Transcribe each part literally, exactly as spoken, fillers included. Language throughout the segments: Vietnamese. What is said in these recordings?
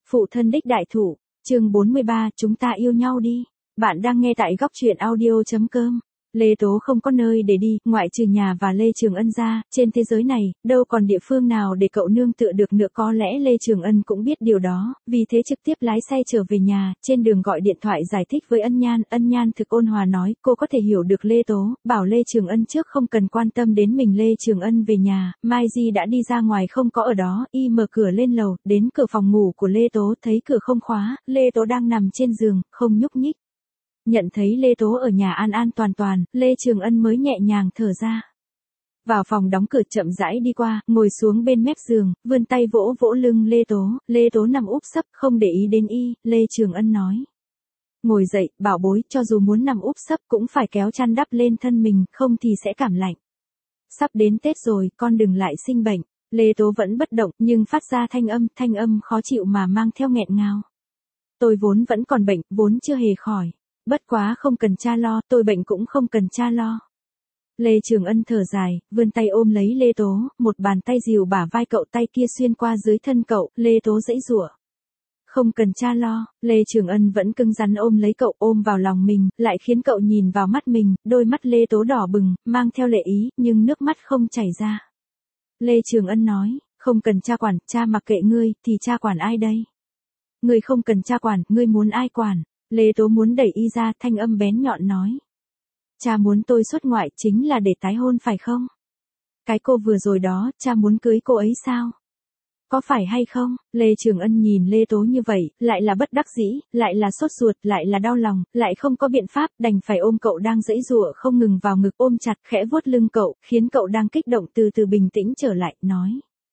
Phụ thân đích đại thụ, chương bốn mươi ba, chúng ta yêu nhau đi. Bạn đang nghe tại góc truyện audio.com. Lê Tố không có nơi để đi, ngoại trừ nhà và Lê Trường Ân ra, trên thế giới này, đâu còn địa phương nào để cậu nương tựa được nữa. Có lẽ Lê Trường Ân cũng biết điều đó, vì thế trực tiếp lái xe trở về nhà, trên đường gọi điện thoại giải thích với Ân Nhan. Ân Nhan thực ôn hòa nói, cô có thể hiểu được Lê Tố, bảo Lê Trường Ân trước không cần quan tâm đến mình. Lê Trường Ân về nhà, Mai Di đã đi ra ngoài không có ở đó, y mở cửa lên lầu, đến cửa phòng ngủ của Lê Tố, thấy cửa không khóa, Lê Tố đang nằm trên giường, không nhúc nhích. Nhận thấy Lê Tố ở nhà an an toàn toàn, Lê Trường Ân mới nhẹ nhàng thở ra. Vào phòng đóng cửa chậm rãi đi qua, ngồi xuống bên mép giường, vươn tay vỗ vỗ lưng Lê Tố. Lê Tố nằm úp sấp, không để ý đến y, Lê Trường Ân nói. Ngồi dậy, bảo bối, cho dù muốn nằm úp sấp cũng phải kéo chăn đắp lên thân mình, không thì sẽ cảm lạnh. Sắp đến Tết rồi, con đừng lại sinh bệnh. Lê Tố vẫn bất động, nhưng phát ra thanh âm, thanh âm khó chịu mà mang theo nghẹn ngào. Tôi vốn vẫn còn bệnh, vốn chưa hề khỏi. Bất quá không cần cha lo, tôi bệnh cũng không cần cha lo. Lê Trường Ân thở dài, vươn tay ôm lấy Lê Tố, một bàn tay dìu bả vai cậu, tay kia xuyên qua dưới thân cậu, Lê Tố giãy giụa. Không cần cha lo, Lê Trường Ân vẫn cứng rắn ôm lấy cậu, ôm vào lòng mình, lại khiến cậu nhìn vào mắt mình, đôi mắt Lê Tố đỏ bừng, mang theo lệ ý, nhưng nước mắt không chảy ra. Lê Trường Ân nói, không cần cha quản, cha mặc kệ ngươi, thì cha quản ai đây? Ngươi không cần cha quản, ngươi muốn ai quản? Lê Tố muốn đẩy y ra, thanh âm bén nhọn nói. Cha muốn tôi xuất ngoại chính là để tái hôn phải không? Cái cô vừa rồi đó, cha muốn cưới cô ấy sao? Có phải hay không? Lê Trường Ân nhìn Lê Tố như vậy, lại là bất đắc dĩ, lại là sốt ruột, lại là đau lòng, lại không có biện pháp, đành phải ôm cậu đang giãy giụa không ngừng vào ngực, ôm chặt, khẽ vuốt lưng cậu, khiến cậu đang kích động từ từ bình tĩnh trở lại, nói.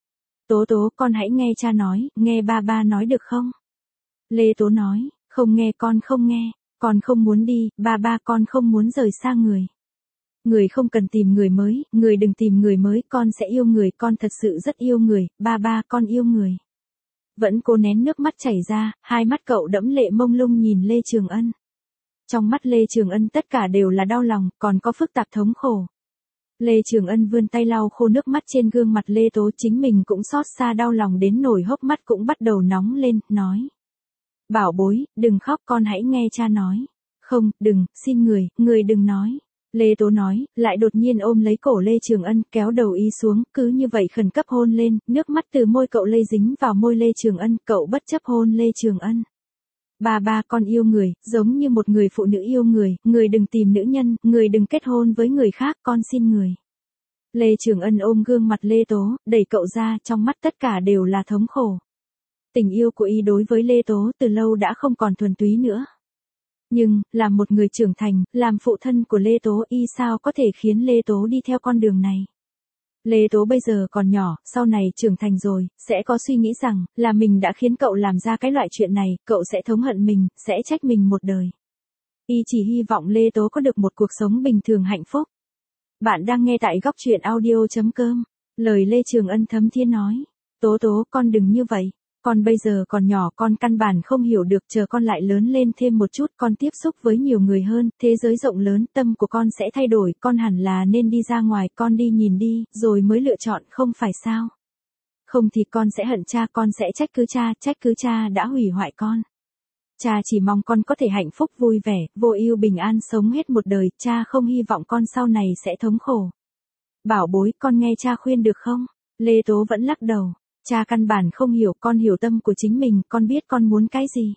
Tố Tố, con hãy nghe cha nói, nghe ba ba nói được không? Lê Tố nói. Không nghe, con không nghe, con không muốn đi, ba ba, con không muốn rời xa người. Người không cần tìm người mới, người đừng tìm người mới, con sẽ yêu người, con thật sự rất yêu người, ba ba, con yêu người. Vẫn cố nén nước mắt chảy ra, hai mắt cậu đẫm lệ mông lung nhìn Lê Trường Ân. Trong mắt Lê Trường Ân tất cả đều là đau lòng, còn có phức tạp thống khổ. Lê Trường Ân vươn tay lau khô nước mắt trên gương mặt Lê Tố, chính mình cũng xót xa đau lòng đến nổi hốc mắt cũng bắt đầu nóng lên, nói. Bảo bối, đừng khóc, con hãy nghe cha nói. Không, đừng, xin người, người đừng nói. Lê Tố nói, lại đột nhiên ôm lấy cổ Lê Trường Ân, kéo đầu y xuống, cứ như vậy khẩn cấp hôn lên, nước mắt từ môi cậu lây dính vào môi Lê Trường Ân, cậu bất chấp hôn Lê Trường Ân. Ba ba, con yêu người, giống như một người phụ nữ yêu người, người đừng tìm nữ nhân, người đừng kết hôn với người khác, con xin người. Lê Trường Ân ôm gương mặt Lê Tố, đẩy cậu ra, trong mắt tất cả đều là thống khổ. Tình yêu của y đối với Lê Tố từ lâu đã không còn thuần túy nữa. Nhưng, làm một người trưởng thành, làm phụ thân của Lê Tố, y sao có thể khiến Lê Tố đi theo con đường này. Lê Tố bây giờ còn nhỏ, sau này trưởng thành rồi, sẽ có suy nghĩ rằng, là mình đã khiến cậu làm ra cái loại chuyện này, cậu sẽ thống hận mình, sẽ trách mình một đời. Y chỉ hy vọng Lê Tố có được một cuộc sống bình thường hạnh phúc. Bạn đang nghe tại góc truyện audio.com. Lời Lê Trường Ân thấm thiên nói. Tố Tố, con đừng như vậy. Con bây giờ còn nhỏ, con căn bản không hiểu được, chờ con lại lớn lên thêm một chút, con tiếp xúc với nhiều người hơn, thế giới rộng lớn, tâm của con sẽ thay đổi, con hẳn là nên đi ra ngoài, con đi nhìn đi, rồi mới lựa chọn, không phải sao? Không thì con sẽ hận cha, con sẽ trách cứ cha, trách cứ cha đã hủy hoại con. Cha chỉ mong con có thể hạnh phúc vui vẻ, vô ưu bình an sống hết một đời, cha không hy vọng con sau này sẽ thống khổ. Bảo bối, con nghe cha khuyên được không? Lê Tố vẫn lắc đầu. Cha căn bản không hiểu, con hiểu tâm của chính mình, con biết con muốn cái gì.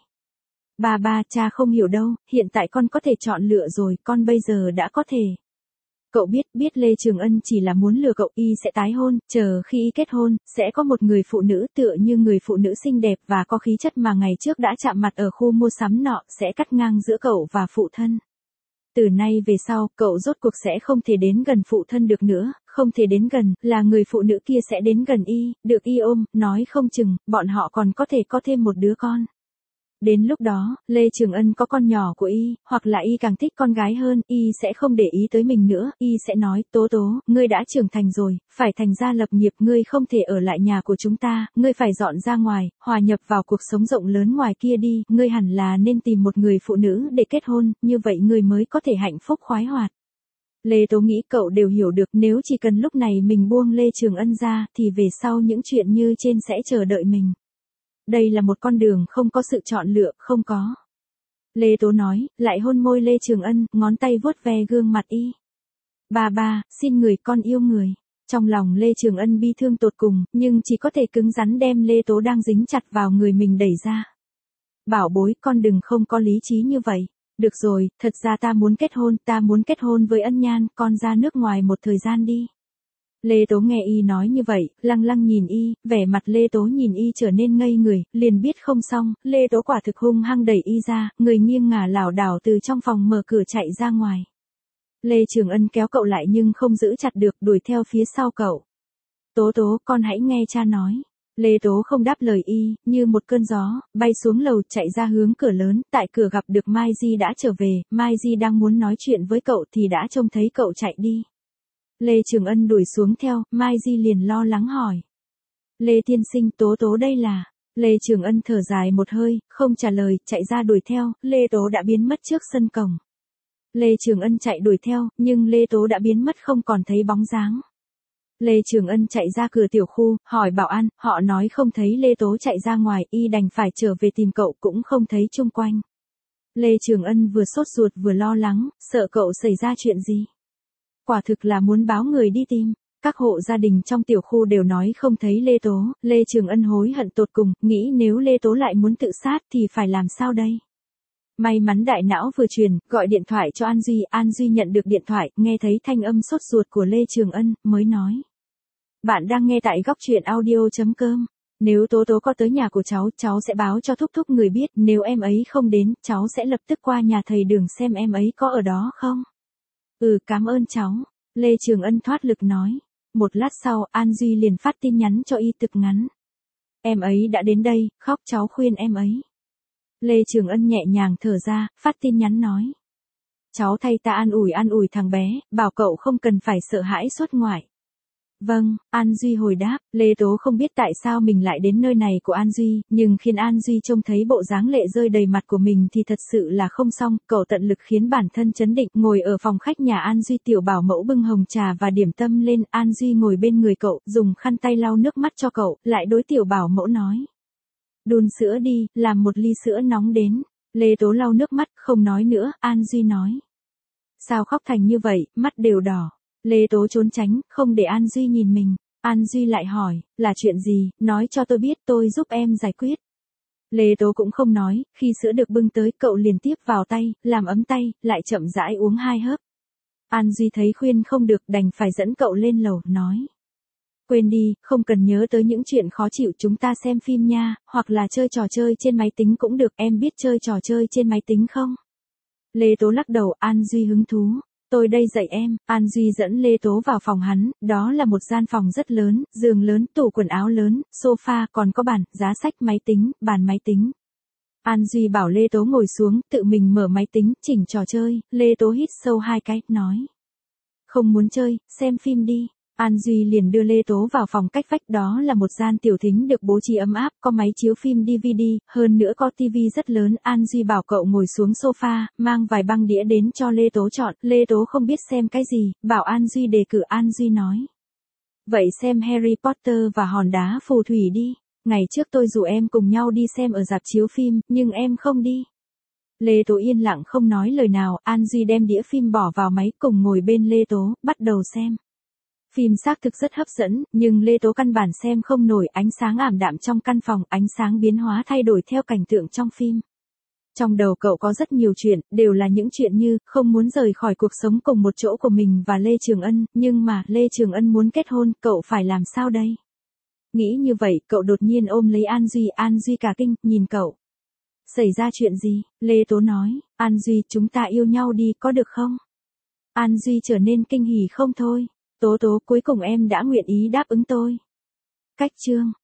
Ba ba, cha không hiểu đâu, hiện tại con có thể chọn lựa rồi, con bây giờ đã có thể. Cậu biết, biết Lê Trường Ân chỉ là muốn lừa cậu, y sẽ tái hôn, chờ khi y kết hôn, sẽ có một người phụ nữ tựa như người phụ nữ xinh đẹp và có khí chất mà ngày trước đã chạm mặt ở khu mua sắm nọ, sẽ cắt ngang giữa cậu và phụ thân. Từ nay về sau, cậu rốt cuộc sẽ không thể đến gần phụ thân được nữa, không thể đến gần, là người phụ nữ kia sẽ đến gần y, được y ôm, nói không chừng, bọn họ còn có thể có thêm một đứa con. Đến lúc đó, Lê Trường Ân có con nhỏ của y, hoặc là y càng thích con gái hơn, y sẽ không để ý tới mình nữa, y sẽ nói, Tố Tố, ngươi đã trưởng thành rồi, phải thành gia lập nghiệp, ngươi không thể ở lại nhà của chúng ta, ngươi phải dọn ra ngoài, hòa nhập vào cuộc sống rộng lớn ngoài kia đi, ngươi hẳn là nên tìm một người phụ nữ để kết hôn, như vậy ngươi mới có thể hạnh phúc khoái hoạt. Lê Tố nghĩ cậu đều hiểu được, nếu chỉ cần lúc này mình buông Lê Trường Ân ra, thì về sau những chuyện như trên sẽ chờ đợi mình. đây là một con đường không có sự chọn lựa, không có. Lê Tố nói, lại hôn môi Lê Trường Ân, ngón tay vuốt ve gương mặt y. Ba ba, xin người, con yêu người. Trong lòng Lê Trường Ân bi thương tột cùng, nhưng chỉ có thể cứng rắn đem Lê Tố đang dính chặt vào người mình đẩy ra. Bảo bối, con đừng không có lý trí như vậy. Được rồi, thật ra ta muốn kết hôn, ta muốn kết hôn với Ân Nhan, con ra nước ngoài một thời gian đi. Lê Tố nghe y nói như vậy, lăng lăng nhìn y, vẻ mặt Lê Tố nhìn y trở nên ngây người, liền biết không xong, Lê Tố quả thực hung hăng đẩy y ra, người nghiêng ngả lảo đảo từ trong phòng mở cửa chạy ra ngoài. Lê Trường Ân kéo cậu lại nhưng không giữ chặt được, đuổi theo phía sau cậu. Tố Tố, con hãy nghe cha nói. Lê Tố không đáp lời y, như một cơn gió, bay xuống lầu chạy ra hướng cửa lớn, tại cửa gặp được Mai Di đã trở về, Mai Di đang muốn nói chuyện với cậu thì đã trông thấy cậu chạy đi. Lê Trường Ân đuổi xuống theo, Mai Di liền lo lắng hỏi. Lê tiên sinh, Tố Tố đây là... Lê Trường Ân thở dài một hơi, không trả lời, chạy ra đuổi theo, Lê Tố đã biến mất trước sân cổng. Lê Trường Ân chạy đuổi theo, nhưng Lê Tố đã biến mất không còn thấy bóng dáng. Lê Trường Ân chạy ra cửa tiểu khu, hỏi bảo an, họ nói không thấy Lê Tố chạy ra ngoài, y đành phải trở về tìm cậu cũng không thấy chung quanh. Lê Trường Ân vừa sốt ruột vừa lo lắng, sợ cậu xảy ra chuyện gì. Quả thực là muốn báo người đi tìm. Các hộ gia đình trong tiểu khu đều nói không thấy Lê Tố, Lê Trường Ân hối hận tột cùng, nghĩ nếu Lê Tố lại muốn tự sát thì phải làm sao đây. May mắn đại não vừa truyền, gọi điện thoại cho An Duy, An Duy nhận được điện thoại, nghe thấy thanh âm sốt ruột của Lê Trường Ân, mới nói. Bạn đang nghe tại góc truyện audio chấm com. Nếu Tố Tố có tới nhà của cháu, cháu sẽ báo cho thúc thúc người biết, nếu em ấy không đến, cháu sẽ lập tức qua nhà thầy Đường xem em ấy có ở đó không. Ừ, cảm ơn cháu. Lê Trường Ân thoát lực nói. Một lát sau, An Duy liền phát tin nhắn cho y thực ngắn. Em ấy đã đến đây, khóc cháu khuyên em ấy. Lê Trường Ân nhẹ nhàng thở ra, phát tin nhắn nói. Cháu thay ta an ủi an ủi thằng bé, bảo cậu không cần phải sợ hãi xuất ngoại. Vâng, An Duy hồi đáp, Lê Tố không biết tại sao mình lại đến nơi này của An Duy, nhưng khiến An Duy trông thấy bộ dáng lệ rơi đầy mặt của mình thì thật sự là không xong, cậu tận lực khiến bản thân chấn định, ngồi ở phòng khách nhà An Duy, tiểu bảo mẫu bưng hồng trà và điểm tâm lên, An Duy ngồi bên người cậu, dùng khăn tay lau nước mắt cho cậu, lại đối tiểu bảo mẫu nói. Đun sữa đi, làm một ly sữa nóng đến. Lê Tố lau nước mắt, không nói nữa, An Duy nói. Sao khóc thành như vậy, mắt đều đỏ. Lê Tố trốn tránh, không để An Duy nhìn mình. An Duy lại hỏi, là chuyện gì, nói cho tôi biết tôi giúp em giải quyết. Lê Tố cũng không nói, khi sữa được bưng tới cậu liền tiếp vào tay, làm ấm tay, lại chậm rãi uống hai hớp. An Duy thấy khuyên không được đành phải dẫn cậu lên lầu, nói. Quên đi, không cần nhớ tới những chuyện khó chịu, chúng ta xem phim nha, hoặc là chơi trò chơi trên máy tính cũng được, em biết chơi trò chơi trên máy tính không? Lê Tố lắc đầu, An Duy hứng thú. Tôi đây dạy em, An Duy dẫn Lê Tố vào phòng hắn, đó là một gian phòng rất lớn, giường lớn, tủ quần áo lớn, sofa, còn có bàn, giá sách, máy tính, bàn máy tính. An Duy bảo Lê Tố ngồi xuống, tự mình mở máy tính, chỉnh trò chơi, Lê Tố hít sâu hai cái, nói. Không muốn chơi, xem phim đi. An Duy liền đưa Lê Tố vào phòng cách vách, đó là một gian tiểu thính được bố trí ấm áp, có máy chiếu phim đê vê đê, hơn nữa có tivi rất lớn. An Duy bảo cậu ngồi xuống sofa, mang vài băng đĩa đến cho Lê Tố chọn, Lê Tố không biết xem cái gì, bảo An Duy đề cử, An Duy nói. Vậy xem Harry Potter và hòn đá phù thủy đi, ngày trước tôi rủ em cùng nhau đi xem ở rạp chiếu phim, nhưng em không đi. Lê Tố yên lặng không nói lời nào, An Duy đem đĩa phim bỏ vào máy cùng ngồi bên Lê Tố, bắt đầu xem. Phim xác thực rất hấp dẫn, nhưng Lê Tố căn bản xem không nổi, ánh sáng ảm đạm trong căn phòng, ánh sáng biến hóa thay đổi theo cảnh tượng trong phim. Trong đầu cậu có rất nhiều chuyện, đều là những chuyện như, không muốn rời khỏi cuộc sống cùng một chỗ của mình và Lê Trường Ân, nhưng mà, Lê Trường Ân muốn kết hôn, cậu phải làm sao đây? Nghĩ như vậy, cậu đột nhiên ôm lấy An Duy, An Duy cả kinh, nhìn cậu. Xảy ra chuyện gì? Lê Tố nói, An Duy, chúng ta yêu nhau đi, có được không? An Duy trở nên kinh hỉ không thôi. Tố Tố, cuối cùng em đã nguyện ý đáp ứng tôi. Cách chương